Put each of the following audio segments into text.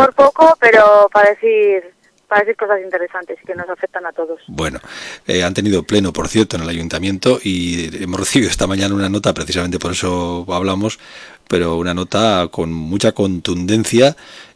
por poco, pero para decir cosas interesantes y que nos afectan a todos. Bueno, han tenido pleno, por cierto, en el ayuntamiento y hemos recibido esta mañana una nota, precisamente por eso hablamos, pero una nota con mucha contundencia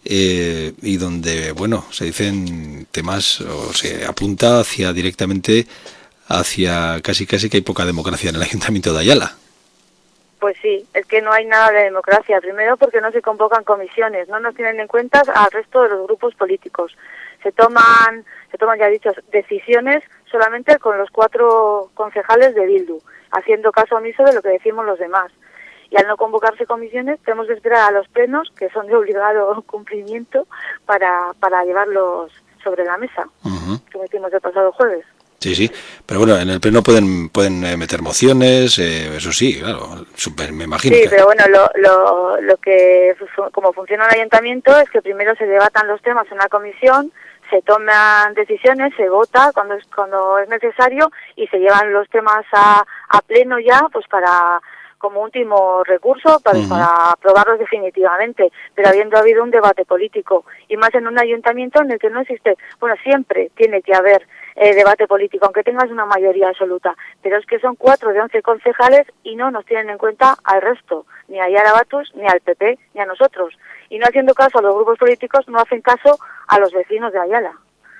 y donde, bueno, se dicen temas o se apunta hacia directamente hacia casi que hay poca democracia en el ayuntamiento de Ayala. Pues sí, es que no hay nada de democracia. Primero porque no se convocan comisiones, no nos tienen en cuenta al resto de los grupos políticos. Se toman, ya he dicho, decisiones solamente con los 4 concejales de Bildu, haciendo caso omiso de lo que decimos los demás. Y al no convocarse comisiones, tenemos que esperar a los plenos, que son de obligado cumplimiento, para llevarlos sobre la mesa, como hicimos el pasado jueves. Sí, pero bueno, en el pleno pueden meter mociones, eso sí, claro, me imagino. Sí, pero bueno, lo que, como funciona el ayuntamiento, es que primero se debatan los temas en una comisión, se toman decisiones, se vota cuando es necesario y se llevan los temas a pleno ya, pues como último recurso para aprobarlos definitivamente, pero habiendo habido un debate político y más en un ayuntamiento en el que no existe, bueno, siempre tiene que haber debate político, aunque tengas una mayoría absoluta, pero es que son 4 de 11 concejales y no nos tienen en cuenta al resto, ni a Ayala Batus, ni al PP, ni a nosotros, y no haciendo caso a los grupos políticos, no hacen caso a los vecinos de Ayala.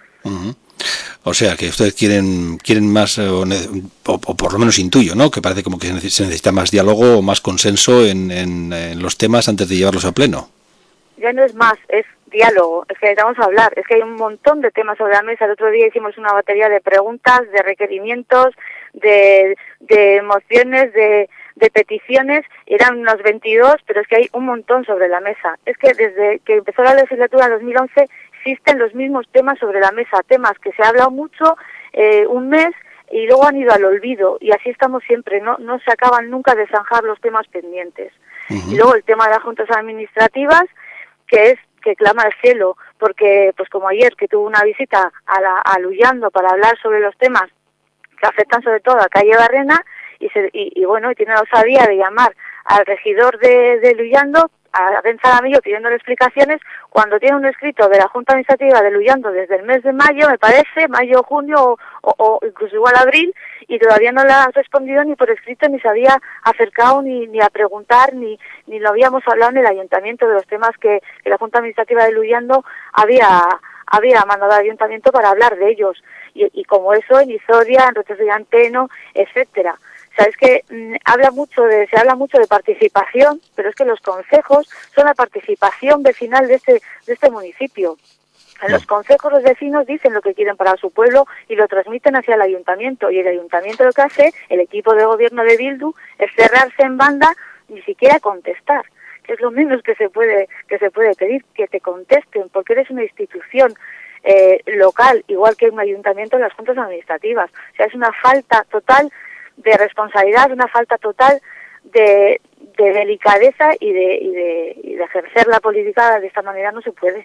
O sea, que ustedes quieren más, o por lo menos intuyo, ¿no? Que parece como que se necesita más diálogo o más consenso en los temas antes de llevarlos a pleno. Ya no es más, es diálogo, es que necesitamos hablar, es que hay un montón de temas sobre la mesa. El otro día hicimos una batería de preguntas, de requerimientos, de mociones, de peticiones, eran unos 22, pero es que hay un montón sobre la mesa. Es que desde que empezó la legislatura en 2011 existen los mismos temas sobre la mesa, temas que se ha hablado mucho un mes y luego han ido al olvido, y así estamos siempre, no se acaban nunca de zanjar los temas pendientes. Y luego el tema de las juntas administrativas, que clama al cielo, porque pues como ayer que tuvo una visita a Luyando para hablar sobre los temas que afectan sobre todo a Calle Barrena, y bueno, y tiene la osadía de llamar al regidor de Luyando, a Ben Zaramillo, pidiéndole explicaciones, cuando tiene un escrito de la Junta Administrativa de Luyando desde el mes de mayo, me parece, mayo, junio o incluso igual abril, y todavía no le ha respondido ni por escrito, ni se había acercado ni a preguntar, ni lo habíamos hablado en el ayuntamiento de los temas que la Junta Administrativa de Luyando había mandado al ayuntamiento para hablar de ellos, y como eso en Izoria, en Roches de Llanteno, etcétera. O sea, es que se habla mucho de participación, pero es que los concejos son la participación vecinal de este municipio. En los concejos los vecinos dicen lo que quieren para su pueblo y lo transmiten hacia el ayuntamiento, y el ayuntamiento lo que hace, el equipo de gobierno de Bildu, es cerrarse en banda, ni siquiera contestar, que es lo menos que se puede pedir, que te contesten, porque eres una institución local, igual que un ayuntamiento en las juntas administrativas. O sea, es una falta total de responsabilidad, una falta total de delicadeza y de ejercer la política de esta manera no se puede.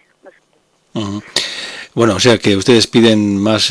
Bueno, o sea que ustedes piden más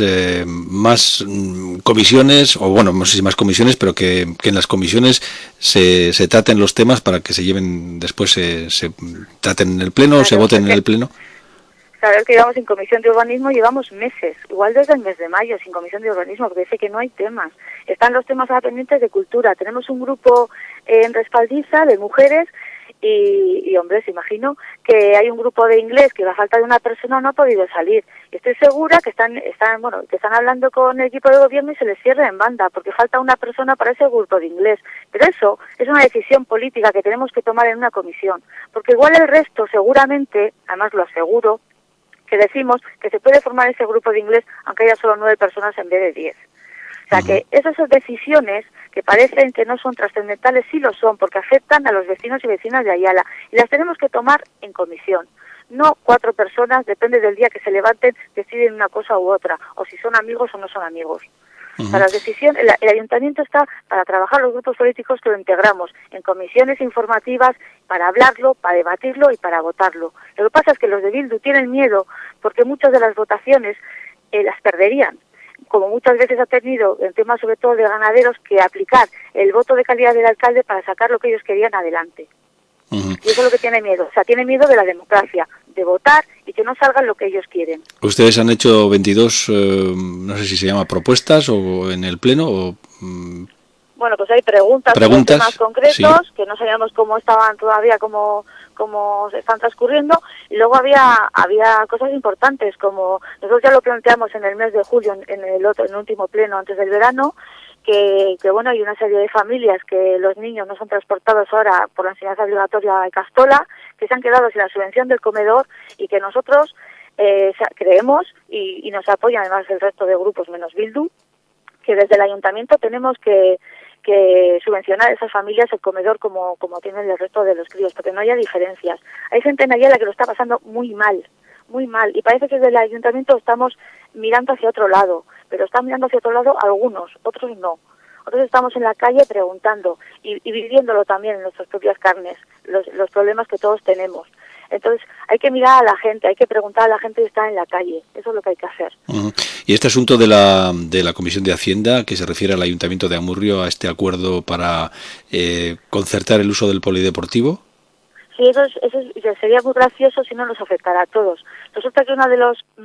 comisiones, o bueno, no sé si más comisiones, pero que en las comisiones se traten los temas para que se lleven después, se traten en el pleno, claro, se voten en el pleno. Claro, es que llevamos en comisión de urbanismo, llevamos meses, igual desde el mes de mayo, sin comisión de urbanismo, porque dice que no hay temas. Están los temas pendientes de cultura. Tenemos un grupo en Respaldiza de mujeres y hombres, imagino, que hay un grupo de inglés que a falta de una persona no ha podido salir. Y estoy segura que están hablando con el equipo de gobierno y se les cierra en banda, porque falta una persona para ese grupo de inglés. Pero eso es una decisión política que tenemos que tomar en una comisión, porque igual el resto seguramente, además lo aseguro, que decimos que se puede formar ese grupo de inglés aunque haya solo 9 personas en vez de 10. O sea que esas decisiones que parecen que no son trascendentales sí lo son, porque afectan a los vecinos y vecinas de Ayala, y las tenemos que tomar en comisión. No 4 personas, depende del día que se levanten, deciden una cosa u otra, o si son amigos o no son amigos. Para las decisiones, el ayuntamiento está para trabajar los grupos políticos que lo integramos en comisiones informativas para hablarlo, para debatirlo y para votarlo. Lo que pasa es que los de Bildu tienen miedo porque muchas de las votaciones las perderían, como muchas veces ha tenido en temas sobre todo de ganaderos que aplicar el voto de calidad del alcalde para sacar lo que ellos querían adelante. Y eso es lo que tiene miedo, o sea, tiene miedo de la democracia, de votar no salga lo que ellos quieren. Ustedes han hecho 22, no sé si se llama propuestas o en el pleno o... Bueno, pues hay preguntas más concretos, sí, que no sabíamos cómo estaban todavía, cómo se están transcurriendo, y luego había cosas importantes, como nosotros ya lo planteamos en el mes de julio, en el último pleno antes del verano, que bueno, hay una serie de familias que los niños no son transportados ahora por la enseñanza obligatoria de Castola, que se han quedado sin la subvención del comedor, y que nosotros creemos, y nos apoya además el resto de grupos menos Bildu, que desde el ayuntamiento tenemos que subvencionar a esas familias el comedor como tienen el resto de los críos, porque no haya diferencias. Hay gente en Ayala que lo está pasando muy mal, y parece que desde el ayuntamiento estamos mirando hacia otro lado, pero están mirando hacia otro lado algunos, otros no. Otros estamos en la calle preguntando y viviéndolo también en nuestras propias carnes, los problemas que todos tenemos. Entonces hay que mirar a la gente, hay que preguntar a la gente que está en la calle, eso es lo que hay que hacer. Y este asunto de la Comisión de Hacienda, que se refiere al Ayuntamiento de Amurrio, a este acuerdo para concertar el uso del polideportivo. Sí, eso sería muy gracioso si no nos afectara a todos. Resulta que uno de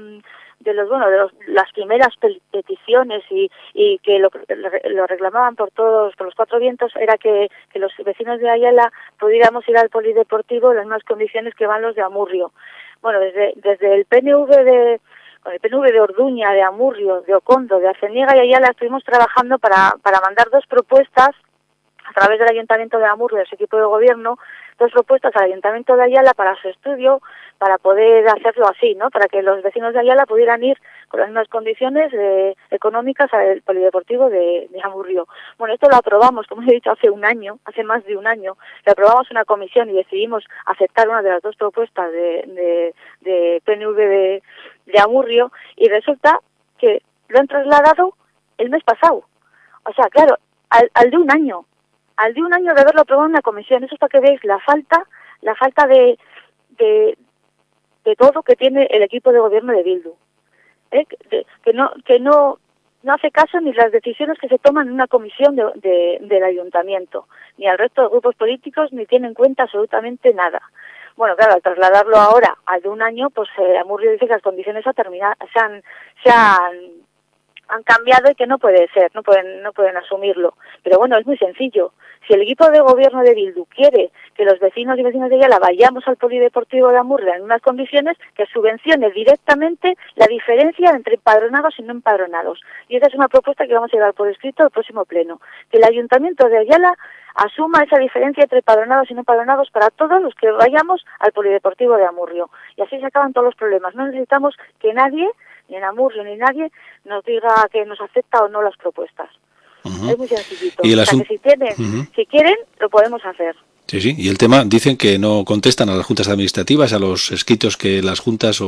las primeras peticiones y que lo reclamaban por los cuatro vientos era que los vecinos de Ayala pudiéramos ir al polideportivo en las mismas condiciones que van los de Amurrio. Bueno, desde el PNV con el PNV de Orduña, de Amurrio, de Ocondo, de Arceniega y Ayala estuvimos trabajando para mandar dos propuestas a través del Ayuntamiento de Amurrio, de su equipo de gobierno, dos propuestas al Ayuntamiento de Ayala para su estudio, para poder hacerlo así, ¿no? Para que los vecinos de Ayala pudieran ir con las mismas condiciones económicas al polideportivo de Amurrio. Bueno, esto lo aprobamos, como he dicho, hace más de un año, lo aprobamos en una comisión y decidimos aceptar una de las dos propuestas de PNV de Amurrio, y resulta que lo han trasladado el mes pasado. O sea, claro, al de un año de haberlo aprobado en una comisión. Eso es para que veáis la falta de todo que tiene el equipo de gobierno de Bildu, que no hace caso ni las decisiones que se toman en una comisión del ayuntamiento, ni al resto de grupos políticos, ni tiene en cuenta absolutamente nada. Bueno, claro, al trasladarlo ahora al de un año, pues Amurrio dice que las condiciones han cambiado y que no puede ser, no pueden asumirlo. Pero bueno, es muy sencillo. Si el equipo de gobierno de Bildu quiere que los vecinos y vecinas de Ayala vayamos al polideportivo de Amurrio en unas condiciones, que subvencione directamente la diferencia entre empadronados y no empadronados. Y esa es una propuesta que vamos a llevar por escrito al próximo pleno. Que el Ayuntamiento de Ayala asuma esa diferencia entre empadronados y no empadronados para todos los que vayamos al polideportivo de Amurrio. Y así se acaban todos los problemas. No necesitamos que nadie, ni en Amurrio ni nadie, nos diga que nos acepta o no las propuestas. Es muy sencillito. ¿Y o sea, que si quieren, lo podemos hacer. Sí, sí. Y el tema, dicen que no contestan a las juntas administrativas, a los escritos que las juntas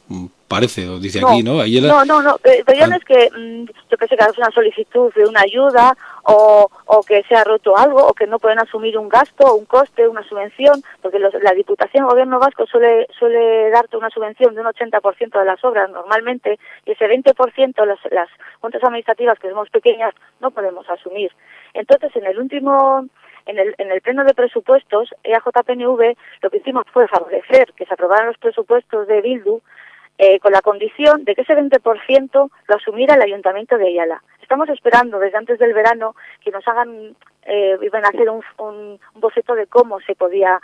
dice aquí, ¿no? Ayala. No. Pero ya no es que, yo que sé, que hagas una solicitud de una ayuda o que se ha roto algo o que no pueden asumir un gasto, un coste, una subvención, porque la Diputación, el Gobierno Vasco suele darte una subvención de un 80% de las obras normalmente, y ese 20% las juntas administrativas que somos pequeñas no podemos asumir. Entonces, en el pleno de presupuestos, EAJ-PNV, lo que hicimos fue favorecer que se aprobaran los presupuestos de Bildu con la condición de que ese 20% lo asumiera el Ayuntamiento de Ayala. Estamos esperando desde antes del verano que nos iban a hacer un boceto de cómo se podía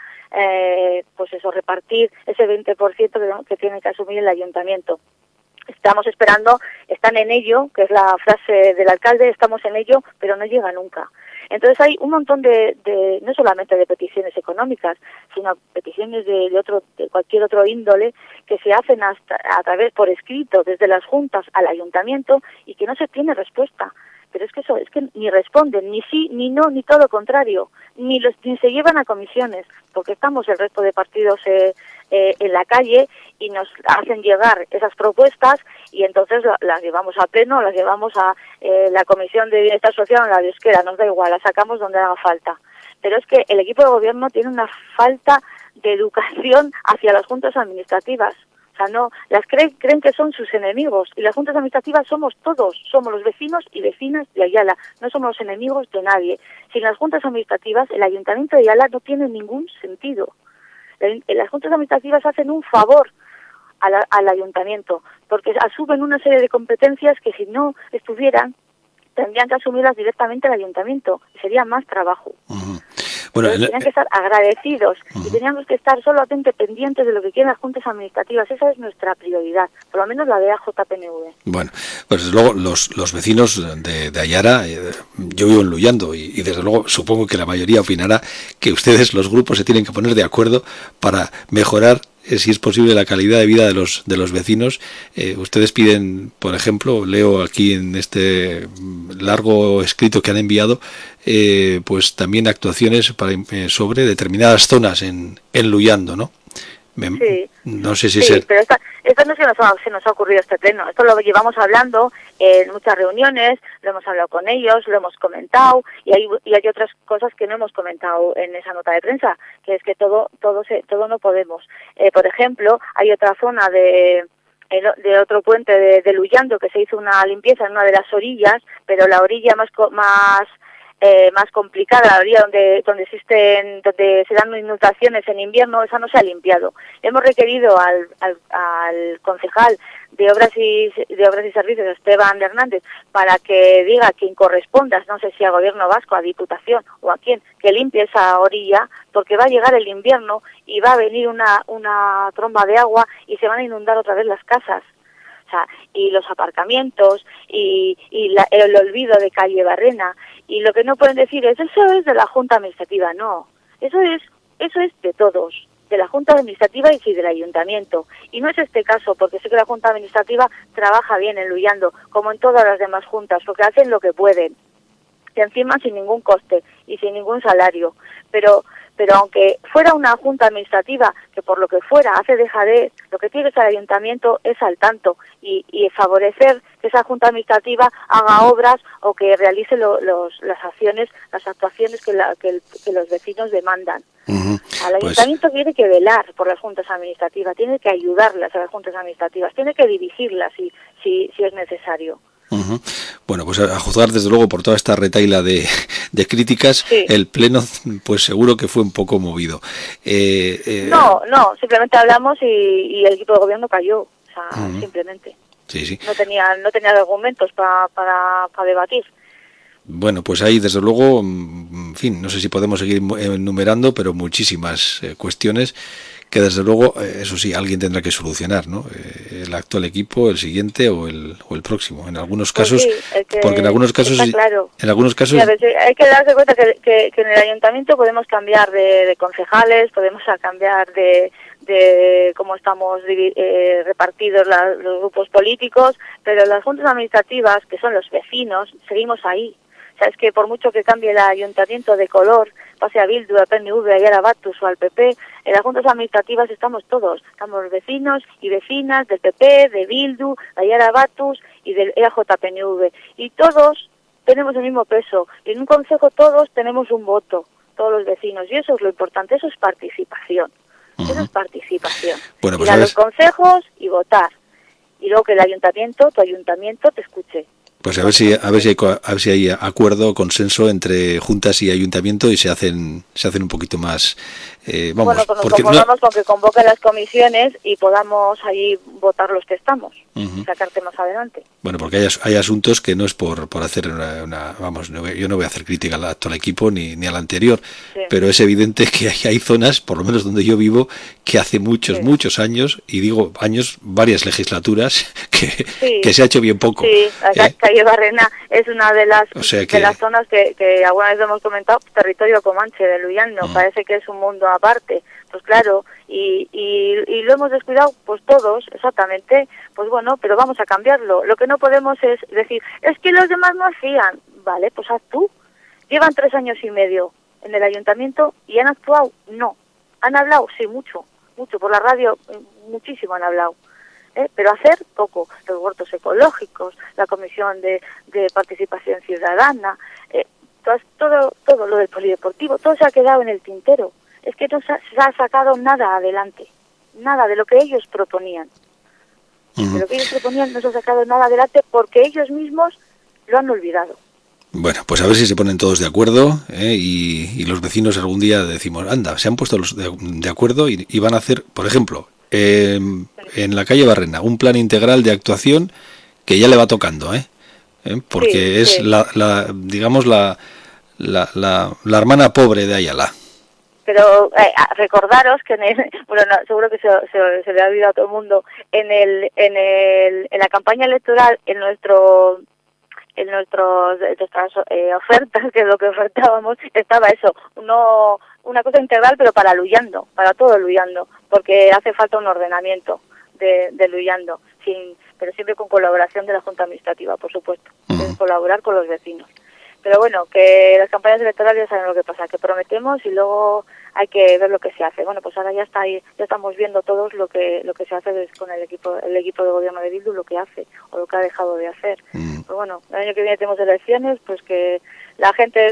repartir ese 20% que tiene que asumir el Ayuntamiento. Estamos esperando, están en ello, que es la frase del alcalde, estamos en ello, pero no llega nunca. Entonces hay un montón no solamente de peticiones económicas, sino peticiones de cualquier otro índole que se hacen a través por escrito desde las juntas al ayuntamiento y que no se tiene respuesta. Pero es que ni responden, ni sí, ni no, ni todo lo contrario, ni se llevan a comisiones, porque estamos el resto de partidos en la calle y nos hacen llegar esas propuestas y entonces las llevamos a pleno, las llevamos a la Comisión de Bienestar Social o la de Euskera, nos da igual, las sacamos donde haga falta. Pero es que el equipo de gobierno tiene una falta de educación hacia las juntas administrativas. O sea, no, creen que son sus enemigos, y las juntas administrativas somos todos, somos los vecinos y vecinas de Ayala, no somos los enemigos de nadie. Sin las juntas administrativas, el Ayuntamiento de Ayala no tiene ningún sentido. Las juntas administrativas hacen un favor al ayuntamiento, porque asumen una serie de competencias que si no estuvieran, tendrían que asumirlas directamente el ayuntamiento, y sería más trabajo. Uh-huh. Bueno, tenían que estar agradecidos y teníamos que estar solamente pendientes de lo que quieren las juntas administrativas. Esa es nuestra prioridad, por lo menos la de AJPNV. Bueno, pues desde luego los vecinos de Ayara, yo vivo en Luyando y desde luego supongo que la mayoría opinará que ustedes, los grupos, se tienen que poner de acuerdo para mejorar, si es posible, la calidad de vida de los vecinos. Ustedes piden, por ejemplo, leo aquí en este largo escrito que han enviado, pues también actuaciones sobre determinadas zonas en Luyando, ¿no? Sí, no sé si pero esto no se nos ha ocurrido este pleno. Esto lo llevamos hablando en muchas reuniones, lo hemos hablado con ellos, lo hemos comentado y hay otras cosas que no hemos comentado en esa nota de prensa, que es que todo no podemos. Por ejemplo, hay otra zona de otro puente de Luyando que se hizo una limpieza en una de las orillas, pero la orilla más complicada, la orilla donde se dan inundaciones en invierno, esa no se ha limpiado. Hemos requerido al concejal de Obras y Servicios, Esteban Hernández, para que diga a quien corresponda, no sé si a Gobierno Vasco, a Diputación o a quién, que limpie esa orilla, porque va a llegar el invierno y va a venir una tromba de agua y se van a inundar otra vez las casas. O sea, y los aparcamientos y el olvido de calle Barrena, y lo que no pueden decir es eso es de la Junta Administrativa. No, eso es de todos, de la Junta Administrativa y sí del Ayuntamiento, y no es este caso, porque sé que la Junta Administrativa trabaja bien en Luyando, como en todas las demás juntas, porque hacen lo que pueden, y encima sin ningún coste y sin ningún salario, pero aunque fuera una junta administrativa que por lo que fuera hace dejadez, lo que tiene que estar el ayuntamiento es al tanto y favorecer que esa junta administrativa haga obras o que realice las actuaciones que los vecinos demandan. Uh-huh. Al ayuntamiento tiene que velar por las juntas administrativas, tiene que ayudarlas a las juntas administrativas, tiene que dirigirlas si es necesario. Uh-huh. Bueno, pues a juzgar desde luego por toda esta retahíla de críticas, sí. El pleno pues seguro que fue un poco movido. No, simplemente hablamos y el equipo de gobierno cayó, o sea, uh-huh. Simplemente. Sí. No tenía argumentos para debatir. Bueno, pues ahí desde luego, en fin, no sé si podemos seguir enumerando, pero muchísimas cuestiones que desde luego, eso sí, alguien tendrá que solucionar, ¿no? El actual equipo, el siguiente o el próximo. En algunos casos, pues sí, porque en algunos casos, claro. En algunos casos, hay que darse cuenta que en el ayuntamiento podemos cambiar de concejales, podemos cambiar de cómo estamos repartidos los grupos políticos, pero las juntas administrativas, que son los vecinos, seguimos ahí. O sea, es que por mucho que cambie el ayuntamiento de color, pase a Bildu, a PNV, a Ayara Batus o al PP, en las juntas administrativas estamos todos. Estamos vecinos y vecinas del PP, de Bildu, de Ayara Batus y del EAJ-PNV. Y todos tenemos el mismo peso. Y en un consejo todos tenemos un voto, todos los vecinos. Y eso es lo importante, eso es participación. Uh-huh. Eso es participación. Bueno, pues ir a los consejos y votar. Y luego que tu ayuntamiento te escuche. Pues a ver si hay acuerdo, consenso entre juntas y ayuntamiento y se hacen un poquito más. Bueno, pues nos conformamos con que convoque las comisiones y podamos ahí votar los que estamos, uh-huh. Sacar temas adelante. Bueno, porque hay asuntos que no es por hacer vamos, yo no voy a hacer crítica al actual equipo ni al anterior, sí. Pero es evidente que hay zonas, por lo menos donde yo vivo, que hace muchos años, y digo años, varias legislaturas, que se ha hecho bien poco. Sí, calle Barrena es una de las zonas que alguna vez hemos comentado, territorio comanche de Luyando, parece que es un mundo aparte, pues claro, y lo hemos descuidado, pues todos, exactamente, pues bueno, pero vamos a cambiarlo. Lo que no podemos es decir, es que los demás no hacían, vale, pues haz tú. Llevan 3 años y medio en el ayuntamiento y han actuado, no. Han hablado, sí, mucho, por la radio, muchísimo han hablado. Pero hacer poco, los huertos ecológicos, la comisión de participación ciudadana, todo lo del polideportivo, todo se ha quedado en el tintero. Es que no se ha sacado nada adelante, nada de lo que ellos proponían. Uh-huh. De lo que ellos proponían no se ha sacado nada adelante porque ellos mismos lo han olvidado. Bueno, pues a ver si se ponen todos de acuerdo, y los vecinos algún día decimos, anda, se han puesto de acuerdo y van a hacer, por ejemplo, en la calle Barrena, un plan integral de actuación que ya le va tocando, porque es digamos la hermana pobre de Ayala. Pero recordaros que bueno, no, seguro que se le ha olvidado a todo el mundo, en la campaña electoral, en nuestras ofertas, que es lo que ofertábamos, estaba eso, una cosa integral, pero para Luyando, para todo Luyando, porque hace falta un ordenamiento de Luyando, pero siempre con colaboración de la Junta Administrativa, por supuesto, colaborar con los vecinos. Pero bueno, que las campañas electorales ya saben lo que pasa, que prometemos y luego hay que ver lo que se hace. Bueno, pues ahora ya estamos viendo todos lo que se hace con el equipo de gobierno de Bildu, lo que hace o lo que ha dejado de hacer. Pues bueno, el año que viene tenemos elecciones, pues que la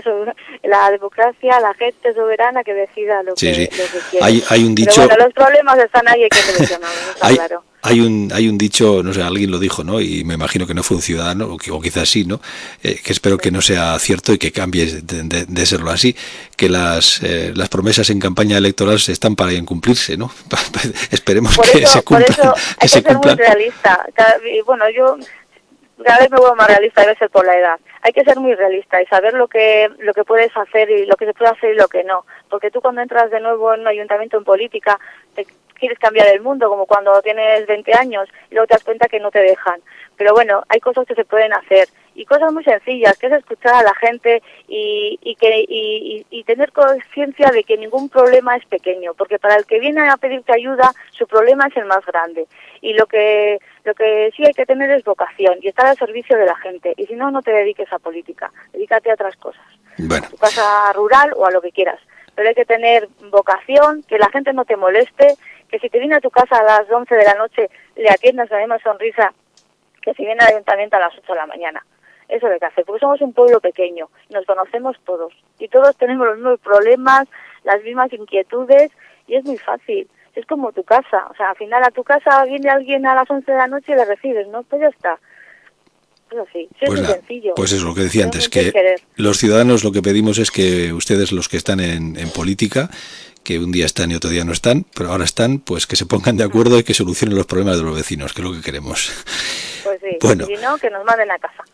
democracia, la gente soberana que decida lo que quiere. Hay un dicho. Pero bueno, los problemas están ahí, hay que solucionarlos, está claro. Hay un dicho, no sé, alguien lo dijo, ¿no? Y me imagino que no fue un ciudadano, o quizás sí, ¿no? Que espero que no sea cierto y que cambie de serlo así, que las promesas en campaña electoral están para incumplirse, ¿no? Esperemos que se cumplan. Por eso hay que ser muy realista. Bueno, yo cada vez me vuelvo más realista, debe ser por la edad. Hay que ser muy realista y saber lo que puedes hacer y lo que se puede hacer y lo que no. Porque tú cuando entras de nuevo en un ayuntamiento en política, quieres cambiar el mundo, como cuando tienes 20 años y luego te das cuenta que no te dejan. Pero bueno, hay cosas que se pueden hacer y cosas muy sencillas, que es escuchar a la gente y tener conciencia de que ningún problema es pequeño, porque para el que viene a pedirte ayuda, su problema es el más grande. Y lo que sí hay que tener es vocación y estar al servicio de la gente. Y si no, no te dediques a política, dedícate a otras cosas. Bueno. A tu casa rural o a lo que quieras. Pero hay que tener vocación, que la gente no te moleste, que si te viene a tu casa a las 11 de la noche, le atiendas con la misma sonrisa que si viene al ayuntamiento a las 8 de la mañana. Eso es lo que hace, porque somos un pueblo pequeño, nos conocemos todos, y todos tenemos los mismos problemas, las mismas inquietudes, y es muy fácil. Es como tu casa, o sea, al final a tu casa viene alguien a las 11 de la noche y le recibes, ¿no? Pues ya está. Pues así, es muy sencillo. Pues es lo que decía antes, que los ciudadanos lo que pedimos es que ustedes, los que están en política, que un día están y otro día no están, pero ahora están, pues que se pongan de acuerdo y que solucionen los problemas de los vecinos, que es lo que queremos. Pues sí, bueno, y si no, que nos manden a casa.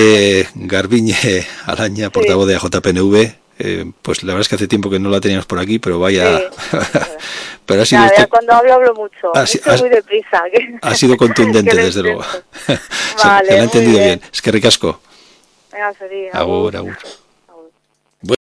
Garbiñe Alaña, portavoz de AJPNV, pues la verdad es que hace tiempo que no la teníamos por aquí, pero vaya... Sí. Pero ha sido cuando hablo mucho, muy deprisa. Ha sido contundente, desde luego. Vale, se lo ha entendido bien. Es que ricasco. Agur. Agur.